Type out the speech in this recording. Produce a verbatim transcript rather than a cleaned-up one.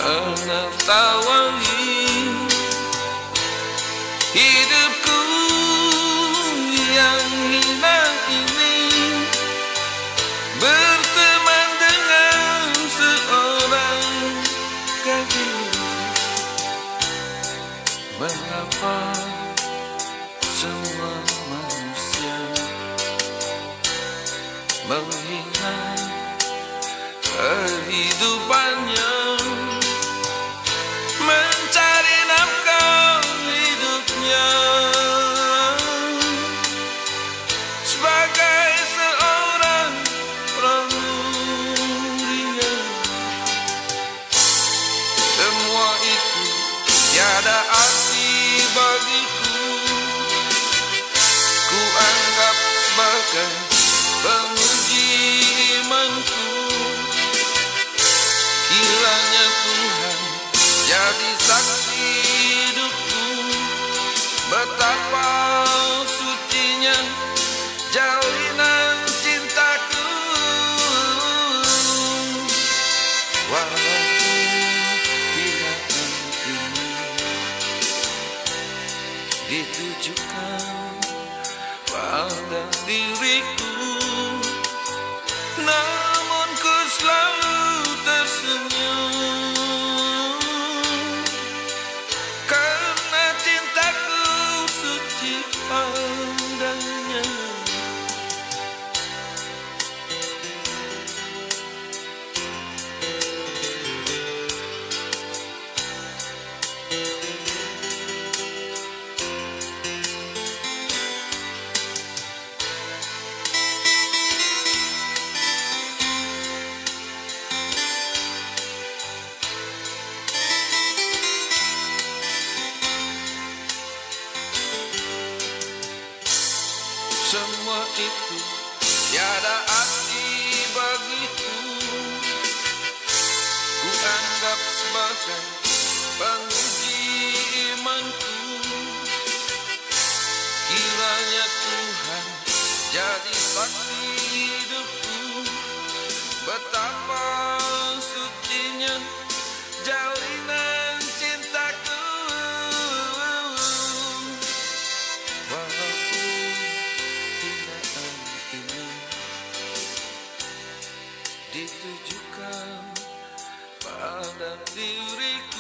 mengetahui hidupku yang hina ini, berteman dengan seorang gadis. Mengapa semua manusia menghina kehidupannya, mencari nafkah hidupnya sebagai seorang pramuria? Semua itu tiada arti bagiku. Ku anggap sebagai penguji imanku. Kiranya Tuhan jadi saksi hidupku, betapa sucinya jalinan cintaku. Walaupun hinaan ini ditujukan pada diriku, namun ku selalu tersenyum karena cintaku suci padanya. Semua itu tiada arti bagiku. Ku anggap sebagai penguji imanku. Kiranya Tuhan jadi saksi hidupku, betapa sucinya jalinan cintaku. Walaupun hinaan ini ditujukan pada diriku,